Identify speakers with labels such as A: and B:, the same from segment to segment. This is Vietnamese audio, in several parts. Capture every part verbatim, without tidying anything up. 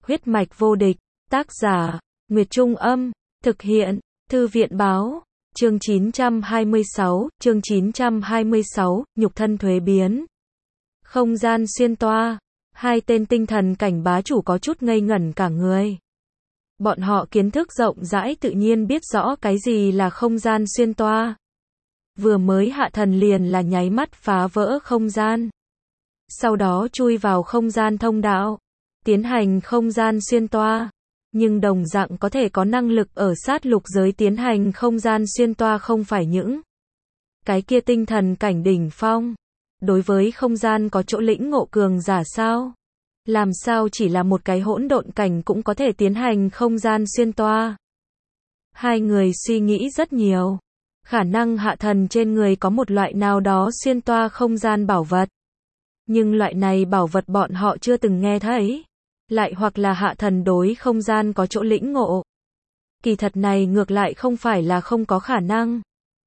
A: Huyết mạch vô địch, tác giả, Nguyệt Trung Âm, thực hiện, Thư viện Báo, chương chín trăm hai mươi sáu, chương chín trăm hai mươi sáu, nhục thân thuế biến. Không gian xuyên toa, hai tên tinh thần cảnh bá chủ có chút ngây ngẩn cả người. Bọn họ kiến thức rộng rãi tự nhiên biết rõ cái gì là không gian xuyên toa. Vừa mới hạ thần liền là nháy mắt phá vỡ không gian. Sau đó chui vào không gian thông đạo, tiến hành không gian xuyên toa. Nhưng đồng dạng có thể có năng lực ở sát lục giới tiến hành không gian xuyên toa không phải những cái kia tinh thần cảnh đỉnh phong. Đối với không gian có chỗ lĩnh ngộ cường giả sao? Làm sao chỉ là một cái hỗn độn cảnh cũng có thể tiến hành không gian xuyên toa? Hai người suy nghĩ rất nhiều. Khả năng hạ thần trên người có một loại nào đó xuyên toa không gian bảo vật. Nhưng loại này bảo vật bọn họ chưa từng nghe thấy. Lại hoặc là hạ thần đối không gian có chỗ lĩnh ngộ. Kỳ thật này ngược lại không phải là không có khả năng.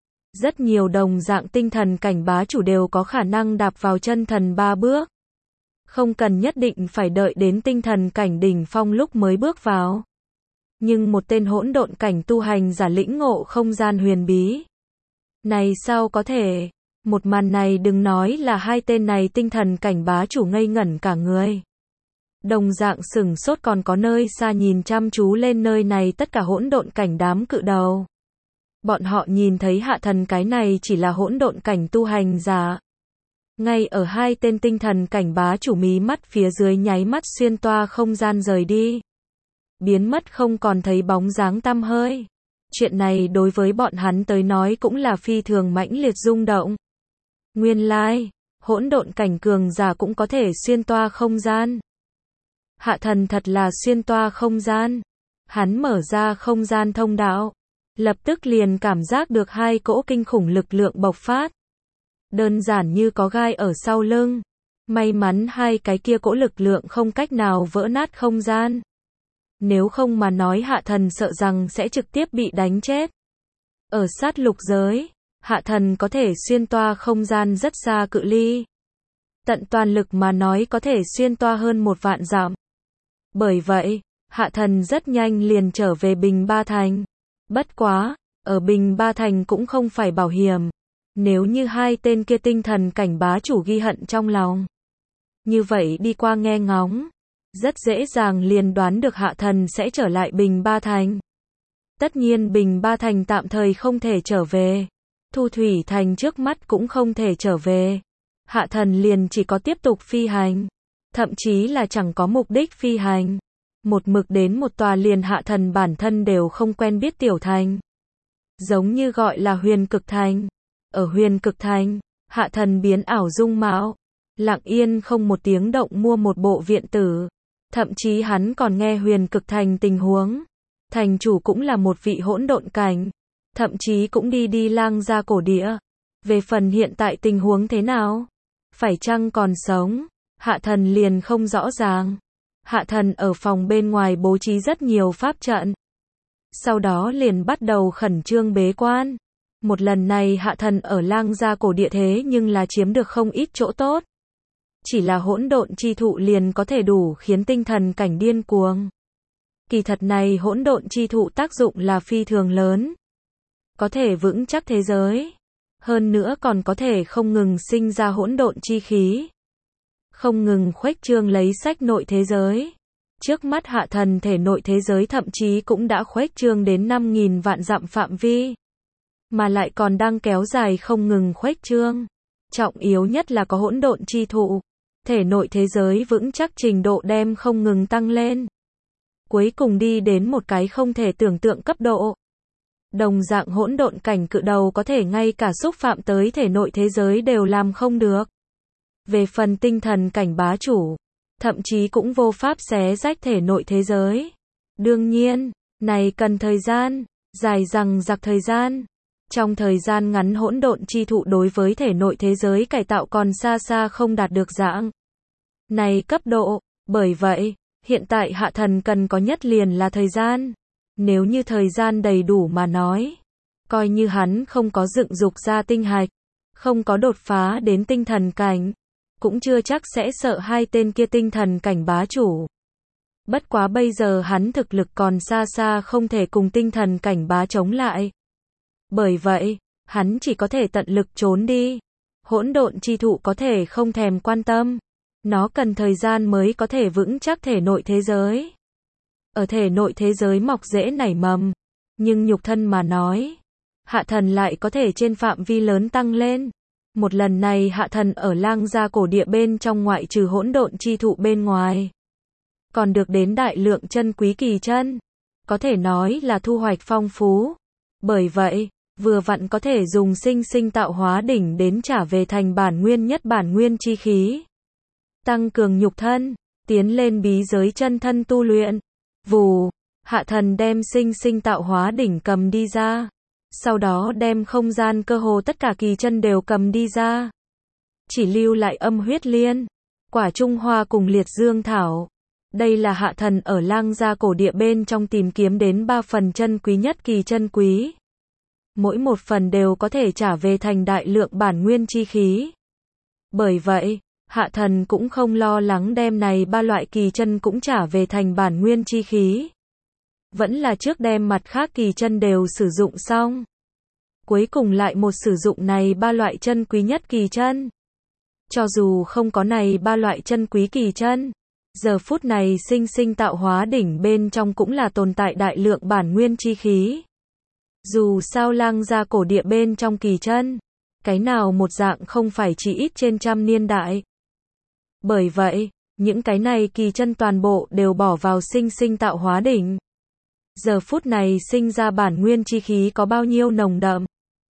A: Rất nhiều đồng dạng tinh thần cảnh bá chủ đều có khả năng đạp vào chân thần ba bước. Không cần nhất định phải đợi đến tinh thần cảnh đỉnh phong lúc mới bước vào. Nhưng một tên hỗn độn cảnh tu hành giả lĩnh ngộ không gian huyền bí. Này sao có thể? Một màn này đừng nói là hai tên này tinh thần cảnh bá chủ ngây ngẩn cả người. Đồng dạng sửng sốt còn có nơi xa nhìn chăm chú lên nơi này tất cả hỗn độn cảnh đám cự đầu. Bọn họ nhìn thấy hạ thần cái này chỉ là hỗn độn cảnh tu hành giả. Ngay ở hai tên tinh thần cảnh bá chủ mí mắt phía dưới nháy mắt xuyên toa không gian rời đi. Biến mất không còn thấy bóng dáng tăm hơi. Chuyện này đối với bọn hắn tới nói cũng là phi thường mãnh liệt rung động. Nguyên lai, hỗn độn cảnh cường giả cũng có thể xuyên toa không gian. Hạ thần thật là xuyên toa không gian. Hắn mở ra không gian thông đạo. Lập tức liền cảm giác được hai cỗ kinh khủng lực lượng bộc phát. Đơn giản như có gai ở sau lưng. May mắn hai cái kia cỗ lực lượng không cách nào vỡ nát không gian. Nếu không mà nói hạ thần sợ rằng sẽ trực tiếp bị đánh chết. Ở sát lục giới, hạ thần có thể xuyên toa không gian rất xa cự ly. Tận toàn lực mà nói có thể xuyên toa hơn một vạn dặm. Bởi vậy, hạ thần rất nhanh liền trở về Bình Ba Thành. Bất quá, ở Bình Ba Thành cũng không phải bảo hiểm. Nếu như hai tên kia tinh thần cảnh bá chủ ghi hận trong lòng. Như vậy đi qua nghe ngóng. Rất dễ dàng liền đoán được hạ thần sẽ trở lại Bình Ba Thành. Tất nhiên Bình Ba Thành tạm thời không thể trở về. Thu Thủy Thành trước mắt cũng không thể trở về. Hạ thần liền chỉ có tiếp tục phi hành. Thậm chí là chẳng có mục đích phi hành. Một mực đến một tòa liền hạ thần bản thân đều không quen biết tiểu thành. Giống như gọi là Huyền Cực Thành. Ở Huyền Cực Thành, hạ thần biến ảo dung mạo. Lặng yên không một tiếng động mua một bộ viện tử. Thậm chí hắn còn nghe Huyền Cực Thành tình huống. Thành chủ cũng là một vị hỗn độn cảnh. Thậm chí cũng đi đi lang ra cổ địa. Về phần hiện tại tình huống thế nào? Phải chăng còn sống? Hạ thần liền không rõ ràng. Hạ thần ở phòng bên ngoài bố trí rất nhiều pháp trận. Sau đó liền bắt đầu khẩn trương bế quan. Một lần này hạ thần ở lang gia cổ địa thế nhưng là chiếm được không ít chỗ tốt. Chỉ là hỗn độn chi thụ liền có thể đủ khiến tinh thần cảnh điên cuồng. Kỳ thật này hỗn độn chi thụ tác dụng là phi thường lớn. Có thể vững chắc thế giới. Hơn nữa còn có thể không ngừng sinh ra hỗn độn chi khí. Không ngừng khuếch trương lấy sách nội thế giới. Trước mắt hạ thần thể nội thế giới thậm chí cũng đã khuếch trương đến năm nghìn vạn dặm phạm vi. Mà lại còn đang kéo dài không ngừng khuếch trương. Trọng yếu nhất là có hỗn độn chi thụ. Thể nội thế giới vững chắc trình độ đem không ngừng tăng lên. Cuối cùng đi đến một cái không thể tưởng tượng cấp độ. Đồng dạng hỗn độn cảnh cự đầu có thể ngay cả xúc phạm tới thể nội thế giới đều làm không được. Về phần tinh thần cảnh bá chủ, thậm chí cũng vô pháp xé rách thể nội thế giới. Đương nhiên, này cần thời gian, dài dằng dặc thời gian. Trong thời gian ngắn hỗn độn chi thụ đối với thể nội thế giới cải tạo còn xa xa không đạt được dạng này cấp độ. Bởi vậy, hiện tại hạ thần cần có nhất liền là thời gian. Nếu như thời gian đầy đủ mà nói, coi như hắn không có dựng dục ra tinh hạch, không có đột phá đến tinh thần cảnh, cũng chưa chắc sẽ sợ hai tên kia tinh thần cảnh bá chủ. Bất quá bây giờ hắn thực lực còn xa xa không thể cùng tinh thần cảnh bá chống lại. Bởi vậy, hắn chỉ có thể tận lực trốn đi. Hỗn độn chi thụ có thể không thèm quan tâm. Nó cần thời gian mới có thể vững chắc thể nội thế giới. Ở thể nội thế giới mọc rễ nảy mầm. Nhưng nhục thân mà nói, hạ thần lại có thể trên phạm vi lớn tăng lên. Một lần này hạ thần ở lang gia cổ địa bên trong ngoại trừ hỗn độn chi thụ bên ngoài. Còn được đến đại lượng chân quý kỳ chân. Có thể nói là thu hoạch phong phú. Bởi vậy, vừa vặn có thể dùng sinh sinh tạo hóa đỉnh đến trả về thành bản nguyên nhất bản nguyên chi khí. Tăng cường nhục thân, tiến lên bí giới chân thân tu luyện. Vù, hạ thần đem sinh sinh tạo hóa đỉnh cầm đi ra. Sau đó đem không gian cơ hồ tất cả kỳ chân đều cầm đi ra. Chỉ lưu lại âm huyết liên, quả trung hoa cùng liệt dương thảo. Đây là hạ thần ở lang gia cổ địa bên trong tìm kiếm đến ba phần chân quý nhất kỳ chân quý. Mỗi một phần đều có thể trả về thành đại lượng bản nguyên chi khí. Bởi vậy, hạ thần cũng không lo lắng đem này ba loại kỳ chân cũng trả về thành bản nguyên chi khí. Vẫn là trước đem mặt khác kỳ chân đều sử dụng xong. Cuối cùng lại một sử dụng này ba loại chân quý nhất kỳ chân. Cho dù không có này ba loại chân quý kỳ chân, giờ phút này sinh sinh tạo hóa đỉnh bên trong cũng là tồn tại đại lượng bản nguyên chi khí. Dù sao lang gia cổ địa bên trong kỳ chân, cái nào một dạng không phải chỉ ít trên trăm niên đại. Bởi vậy, những cái này kỳ chân toàn bộ đều bỏ vào sinh sinh tạo hóa đỉnh. Giờ phút này sinh ra bản nguyên chi khí có bao nhiêu nồng đậm.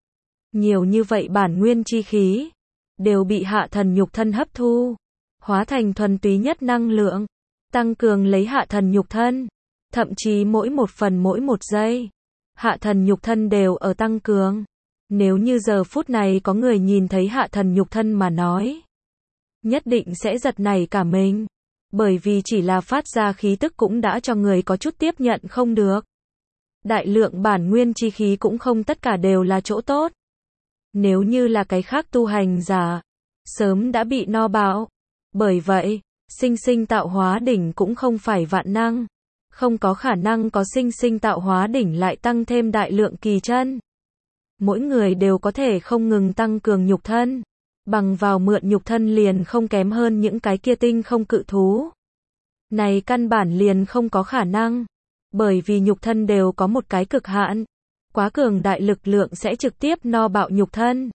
A: Nhiều như vậy bản nguyên chi khí, đều bị hạ thần nhục thân hấp thu, hóa thành thuần túy nhất năng lượng, tăng cường lấy hạ thần nhục thân. Thậm chí mỗi một phần mỗi một giây, hạ thần nhục thân đều ở tăng cường. Nếu như giờ phút này có người nhìn thấy hạ thần nhục thân mà nói, nhất định sẽ giật nảy cả mình. Bởi vì chỉ là phát ra khí tức cũng đã cho người có chút tiếp nhận không được. Đại lượng bản nguyên chi khí cũng không tất cả đều là chỗ tốt. Nếu như là cái khác tu hành giả, sớm đã bị no bạo. Bởi vậy, sinh sinh tạo hóa đỉnh cũng không phải vạn năng. Không có khả năng có sinh sinh tạo hóa đỉnh lại tăng thêm đại lượng kỳ chân. Mỗi người đều có thể không ngừng tăng cường nhục thân. Bằng vào mượn nhục thân liền không kém hơn những cái kia tinh không cự thú. Này căn bản liền không có khả năng. Bởi vì nhục thân đều có một cái cực hạn. Quá cường đại lực lượng sẽ trực tiếp no bạo nhục thân.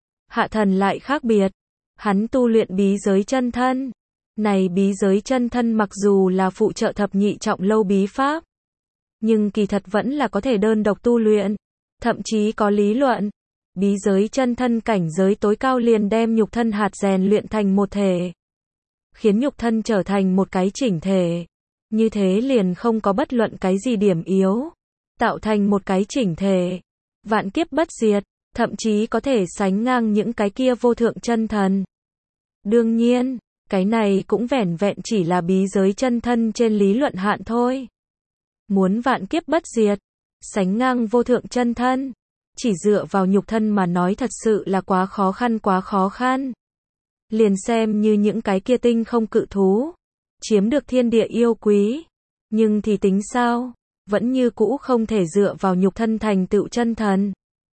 A: Hạ thần lại khác biệt. Hắn tu luyện bí giới chân thân. Này bí giới chân thân mặc dù là phụ trợ thập nhị trọng lâu bí pháp. Nhưng kỳ thật vẫn là có thể đơn độc tu luyện. Thậm chí có lý luận. Bí giới chân thân cảnh giới tối cao liền đem nhục thân hạt rèn luyện thành một thể. Khiến nhục thân trở thành một cái chỉnh thể. Như thế liền không có bất luận cái gì điểm yếu. Tạo thành một cái chỉnh thể. Vạn kiếp bất diệt. Thậm chí có thể sánh ngang những cái kia vô thượng chân thần. Đương nhiên, cái này cũng vẻn vẹn chỉ là bí giới chân thân trên lý luận hạn thôi. Muốn vạn kiếp bất diệt, sánh ngang vô thượng chân thân, chỉ dựa vào nhục thân mà nói thật sự là quá khó khăn quá khó khăn. Liền xem như những cái kia tinh không cự thú, chiếm được thiên địa yêu quý, nhưng thì tính sao, vẫn như cũ không thể dựa vào nhục thân thành tựu chân thần.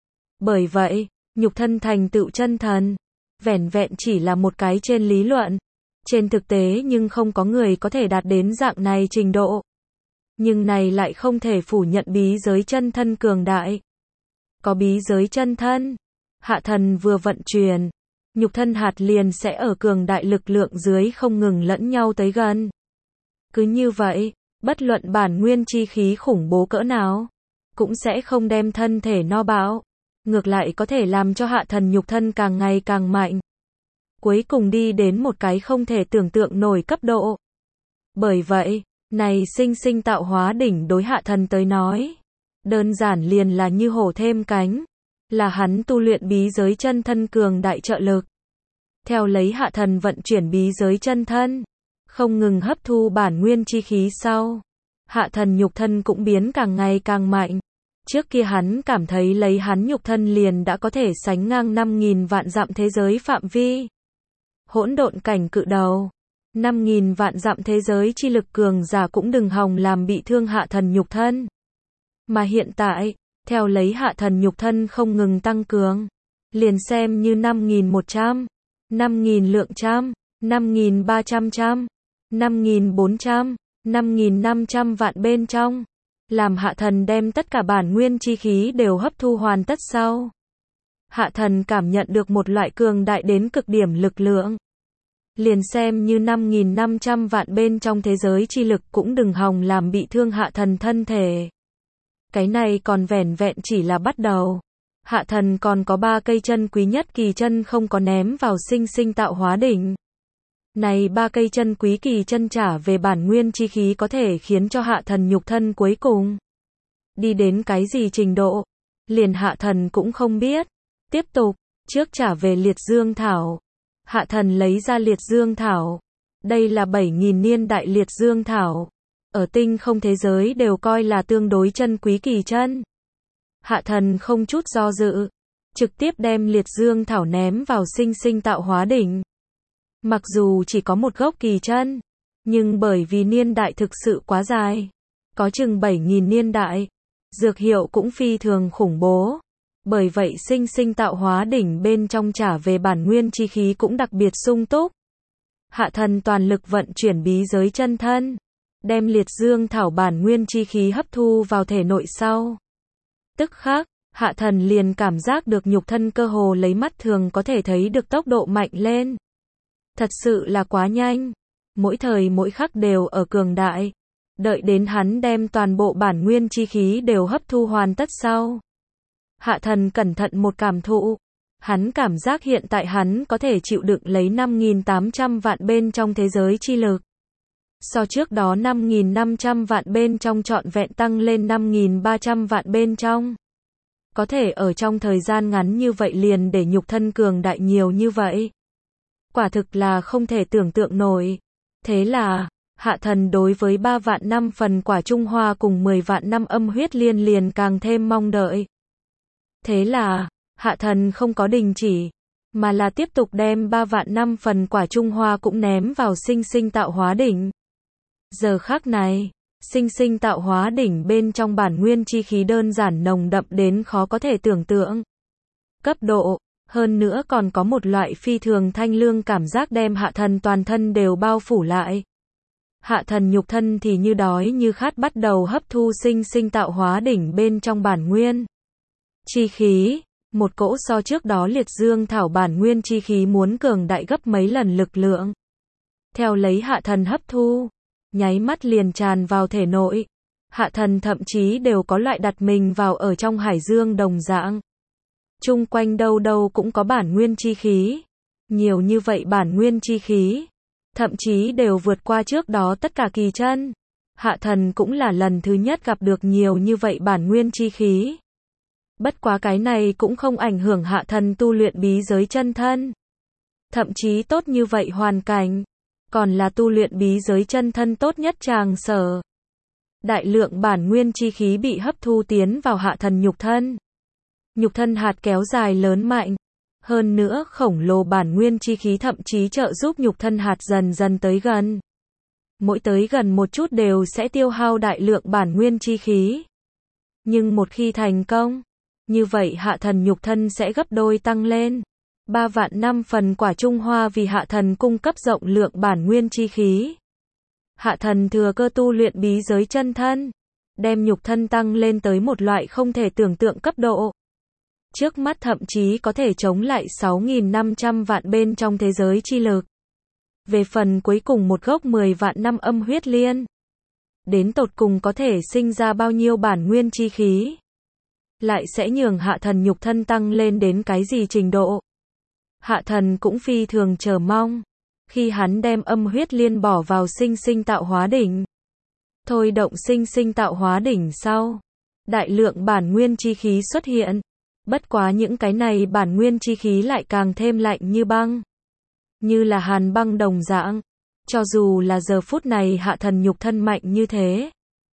A: Bởi vậy, nhục thân thành tựu chân thần, vẻn vẹn chỉ là một cái trên lý luận, trên thực tế nhưng không có người có thể đạt đến dạng này trình độ. Nhưng này lại không thể phủ nhận bí giới chân thân cường đại. Có bí giới chân thân, hạ thần vừa vận chuyển, nhục thân hạt liền sẽ ở cường đại lực lượng dưới không ngừng lẫn nhau tới gần. Cứ như vậy, bất luận bản nguyên chi khí khủng bố cỡ nào, cũng sẽ không đem thân thể no bạo, ngược lại có thể làm cho hạ thần nhục thân càng ngày càng mạnh. Cuối cùng đi đến một cái không thể tưởng tượng nổi cấp độ. Bởi vậy, này sinh sinh tạo hóa đỉnh đối hạ thần tới nói, đơn giản liền là như hổ thêm cánh, là hắn tu luyện bí giới chân thân cường đại trợ lực. Theo lấy hạ thần vận chuyển bí giới chân thân, không ngừng hấp thu bản nguyên chi khí sau, hạ thần nhục thân cũng biến càng ngày càng mạnh. Trước kia hắn cảm thấy lấy hắn nhục thân liền đã có thể sánh ngang năm nghìn vạn dặm thế giới phạm vi. Hỗn độn cảnh cự đầu, năm nghìn vạn dặm thế giới chi lực cường giả cũng đừng hòng làm bị thương hạ thần nhục thân. Mà hiện tại, theo lấy hạ thần nhục thân không ngừng tăng cường, liền xem như năm nghìn một trăm, năm nghìn lượng trăm, năm nghìn ba trăm trăm, năm nghìn bốn trăm, năm nghìn năm trăm vạn bên trong, làm hạ thần đem tất cả bản nguyên chi khí đều hấp thu hoàn tất sau. Hạ thần cảm nhận được một loại cường đại đến cực điểm lực lượng. Liền xem như năm nghìn năm trăm vạn bên trong thế giới chi lực cũng đừng hòng làm bị thương hạ thần thân thể. Cái này còn vẻn vẹn chỉ là bắt đầu. Hạ thần còn có ba cây chân quý nhất kỳ chân không có ném vào sinh sinh tạo hóa đỉnh. Này ba cây chân quý kỳ chân trả về bản nguyên chi khí có thể khiến cho hạ thần nhục thân cuối cùng đi đến cái gì trình độ, liền hạ thần cũng không biết. Tiếp tục, trước trả về liệt dương thảo. Hạ thần lấy ra liệt dương thảo. Đây là bảy nghìn niên đại liệt dương thảo. Ở tinh không thế giới đều coi là tương đối chân quý kỳ chân. Hạ thần không chút do dự, trực tiếp đem liệt dương thảo ném vào sinh sinh tạo hóa đỉnh. Mặc dù chỉ có một gốc kỳ chân, nhưng bởi vì niên đại thực sự quá dài, có chừng bảy nghìn niên đại, dược hiệu cũng phi thường khủng bố. Bởi vậy sinh sinh tạo hóa đỉnh bên trong trả về bản nguyên chi khí cũng đặc biệt sung túc. Hạ thần toàn lực vận chuyển bí giới chân thân, đem liệt dương thảo bản nguyên chi khí hấp thu vào thể nội sau. Tức khắc, hạ thần liền cảm giác được nhục thân cơ hồ lấy mắt thường có thể thấy được tốc độ mạnh lên. Thật sự là quá nhanh, mỗi thời mỗi khắc đều ở cường đại. Đợi đến hắn đem toàn bộ bản nguyên chi khí đều hấp thu hoàn tất sau. Hạ thần cẩn thận một cảm thụ. Hắn cảm giác hiện tại hắn có thể chịu đựng lấy năm nghìn tám trăm vạn bên trong thế giới chi lực. So trước đó năm nghìn năm trăm vạn bên trong trọn vẹn tăng lên năm nghìn ba trăm vạn bên trong. Có thể ở trong thời gian ngắn như vậy liền để nhục thân cường đại nhiều như vậy. Quả thực là không thể tưởng tượng nổi. Thế là, hạ thần đối với ba vạn năm phần quả Trung Hoa cùng mười vạn năm âm huyết liên liền càng thêm mong đợi. Thế là, hạ thần không có đình chỉ, mà là tiếp tục đem ba vạn năm phần quả Trung Hoa cũng ném vào sinh sinh tạo hóa đỉnh. Giờ khắc này, sinh sinh tạo hóa đỉnh bên trong bản nguyên chi khí đơn giản nồng đậm đến khó có thể tưởng tượng. Cấp độ, hơn nữa còn có một loại phi thường thanh lương cảm giác đem hạ thần toàn thân đều bao phủ lại. Hạ thần nhục thân thì như đói như khát bắt đầu hấp thu sinh sinh tạo hóa đỉnh bên trong bản nguyên chi khí, một cỗ so trước đó liệt dương thảo bản nguyên chi khí muốn cường đại gấp mấy lần lực lượng. Theo lấy hạ thần hấp thu, nháy mắt liền tràn vào thể nội. Hạ thần thậm chí đều có loại đặt mình vào ở trong hải dương đồng dạng. Chung quanh đâu đâu cũng có bản nguyên chi khí. Nhiều như vậy bản nguyên chi khí, thậm chí đều vượt qua trước đó tất cả kỳ chân. Hạ thần cũng là lần thứ nhất gặp được nhiều như vậy bản nguyên chi khí. Bất quá cái này cũng không ảnh hưởng hạ thần tu luyện bí giới chân thân. Thậm chí tốt như vậy hoàn cảnh, còn là tu luyện bí giới chân thân tốt nhất tràng sở. Đại lượng bản nguyên chi khí bị hấp thu tiến vào hạ thần nhục thân. Nhục thân hạt kéo dài lớn mạnh. Hơn nữa khổng lồ bản nguyên chi khí thậm chí trợ giúp nhục thân hạt dần dần tới gần. Mỗi tới gần một chút đều sẽ tiêu hao đại lượng bản nguyên chi khí. Nhưng một khi thành công, như vậy hạ thần nhục thân sẽ gấp đôi tăng lên. Ba vạn năm phần quả Trung Hoa vì hạ thần cung cấp rộng lượng bản nguyên chi khí. Hạ thần thừa cơ tu luyện bí giới chân thân, đem nhục thân tăng lên tới một loại không thể tưởng tượng cấp độ. Trước mắt thậm chí có thể chống lại sáu nghìn năm trăm vạn bên trong thế giới chi lực. Về phần cuối cùng một gốc mười vạn năm âm huyết liên, đến tột cùng có thể sinh ra bao nhiêu bản nguyên chi khí, lại sẽ nhường hạ thần nhục thân tăng lên đến cái gì trình độ. Hạ thần cũng phi thường chờ mong, khi hắn đem âm huyết liên bỏ vào sinh sinh tạo hóa đỉnh. Thôi động sinh sinh tạo hóa đỉnh sau, đại lượng bản nguyên chi khí xuất hiện. Bất quá những cái này bản nguyên chi khí lại càng thêm lạnh như băng. Như là hàn băng đồng dạng. Cho dù là giờ phút này hạ thần nhục thân mạnh như thế,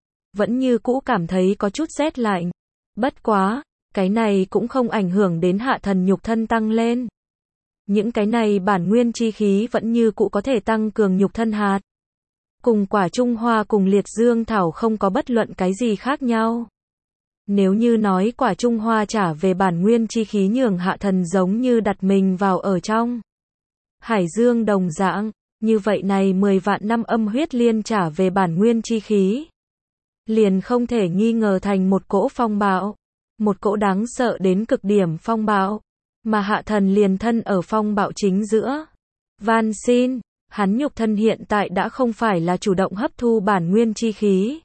A: vẫn như cũ cảm thấy có chút rét lạnh. Bất quá, cái này cũng không ảnh hưởng đến hạ thần nhục thân tăng lên. Những cái này bản nguyên chi khí vẫn như cũ có thể tăng cường nhục thân hạt. Cùng quả Trung Hoa cùng liệt dương thảo không có bất luận cái gì khác nhau. Nếu như nói quả Trung Hoa trả về bản nguyên chi khí nhường hạ thần giống như đặt mình vào ở trong hải dương đồng dạng, như vậy này mười vạn năm âm huyết liên trả về bản nguyên chi khí. Liền không thể nghi ngờ thành một cỗ phong bạo, một cỗ đáng sợ đến cực điểm phong bạo, mà hạ thần liền thân ở phong bạo chính giữa. Van xin, hắn nhục thân hiện tại đã không phải là chủ động hấp thu bản nguyên chi khí,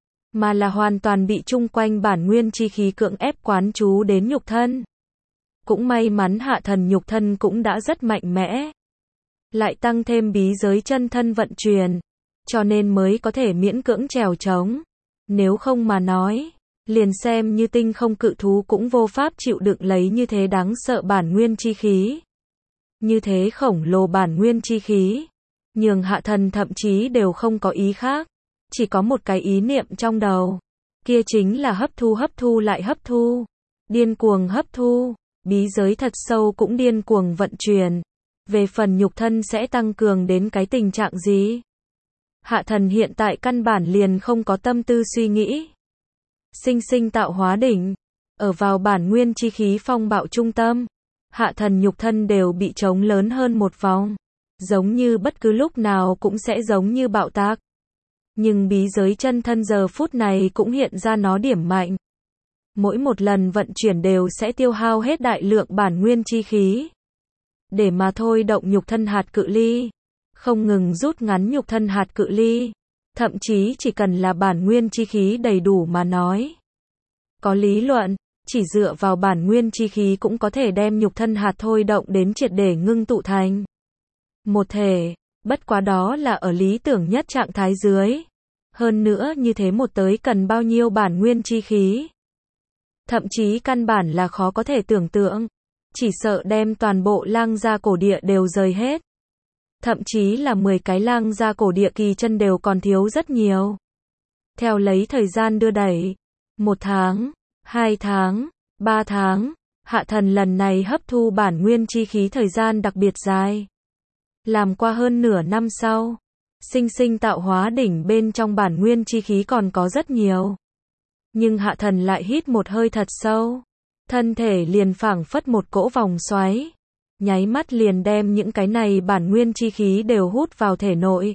A: mà là hoàn toàn bị chung quanh bản nguyên chi khí cưỡng ép quán trú đến nhục thân. Cũng may mắn hạ thần nhục thân cũng đã rất mạnh mẽ, lại tăng thêm bí giới chân thân vận chuyển, cho nên mới có thể miễn cưỡng trèo trống. Nếu không mà nói, liền xem như tinh không cự thú cũng vô pháp chịu đựng lấy như thế đáng sợ bản nguyên chi khí. Như thế khổng lồ bản nguyên chi khí, nhường hạ thần thậm chí đều không có ý khác, chỉ có một cái ý niệm trong đầu, kia chính là hấp thu hấp thu lại hấp thu, điên cuồng hấp thu, bí giới thật sâu cũng điên cuồng vận chuyển. Về phần nhục thân sẽ tăng cường đến cái tình trạng gì? Hạ thần hiện tại căn bản liền không có tâm tư suy nghĩ. Sinh sinh tạo hóa đỉnh, ở vào bản nguyên chi khí phong bạo trung tâm, hạ thần nhục thân đều bị trống lớn hơn một vòng, giống như bất cứ lúc nào cũng sẽ giống như bạo tạc. Nhưng bí giới chân thân giờ phút này cũng hiện ra nó điểm mạnh. Mỗi một lần vận chuyển đều sẽ tiêu hao hết đại lượng bản nguyên chi khí, để mà thôi động nhục thân hạt cự ly, không ngừng rút ngắn nhục thân hạt cự ly, thậm chí chỉ cần là bản nguyên chi khí đầy đủ mà nói. Có lý luận, chỉ dựa vào bản nguyên chi khí cũng có thể đem nhục thân hạt thôi động đến triệt để ngưng tụ thành một thể, bất quá đó là ở lý tưởng nhất trạng thái dưới. Hơn nữa như thế một tới cần bao nhiêu bản nguyên chi khí. Thậm chí căn bản là khó có thể tưởng tượng. Chỉ sợ đem toàn bộ lang gia cổ địa đều rời hết. Thậm chí là mười cái lang gia cổ địa kỳ chân đều còn thiếu rất nhiều. Theo lấy thời gian đưa đẩy, một tháng, hai tháng, ba tháng, hạ thần lần này hấp thu bản nguyên chi khí thời gian đặc biệt dài. Làm qua hơn nửa năm sau, sinh sinh tạo hóa đỉnh bên trong bản nguyên chi khí còn có rất nhiều. Nhưng hạ thần lại hít một hơi thật sâu. Thân thể liền phảng phất một cỗ vòng xoáy, nháy mắt liền đem những cái này bản nguyên chi khí đều hút vào thể nội.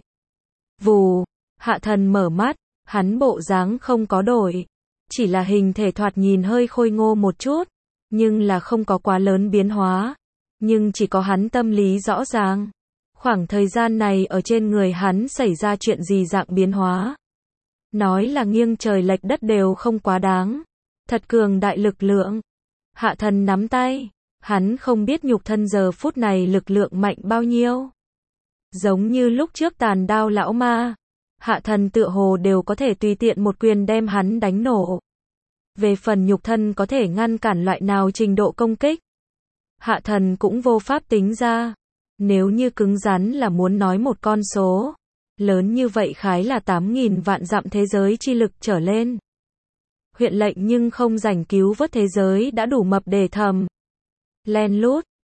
A: Vù, hạ thần mở mắt, hắn bộ dáng không có đổi, chỉ là hình thể thoạt nhìn hơi khôi ngô một chút, nhưng là không có quá lớn biến hóa, nhưng chỉ có hắn tâm lý rõ ràng. Khoảng thời gian này ở trên người hắn xảy ra chuyện gì dạng biến hóa. Nói là nghiêng trời lệch đất đều không quá đáng, thật cường đại lực lượng. Hạ thần nắm tay, hắn không biết nhục thân giờ phút này lực lượng mạnh bao nhiêu. Giống như lúc trước tàn đao lão ma, hạ thần tựa hồ đều có thể tùy tiện một quyền đem hắn đánh nổ. Về phần nhục thân có thể ngăn cản loại nào trình độ công kích, hạ thần cũng vô pháp tính ra. Nếu như cứng rắn là muốn nói một con số lớn như vậy khái là tám nghìn vạn dặm thế giới chi lực trở lên. Huyện lệnh nhưng không rảnh cứu vớt thế giới đã đủ mập để thầm. Len lút,